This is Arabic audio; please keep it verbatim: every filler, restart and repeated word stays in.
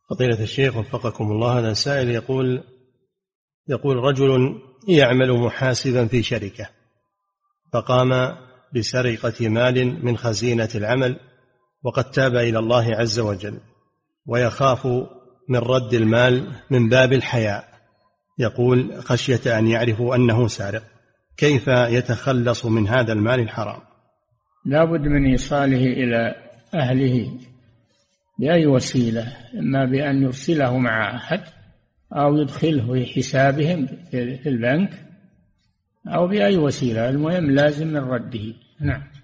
فضيلة الشيخ وفقكم الله، هذا سائل يقول يقول رجل يعمل محاسبا في شركة، فقام بسرقة مال من خزينة العمل، وقد تاب إلى الله عز وجل، ويخاف من رد المال من باب الحياء، يقول خشية أن يعرفوا أنه سارق، كيف يتخلص من هذا المال الحرام؟ لا بد من إيصاله إلى أهله بأي وسيلة، إما بأن يرسله مع أحد أو يدخله في حسابهم في البنك أو بأي وسيلة، المهم لازم من رده. نعم.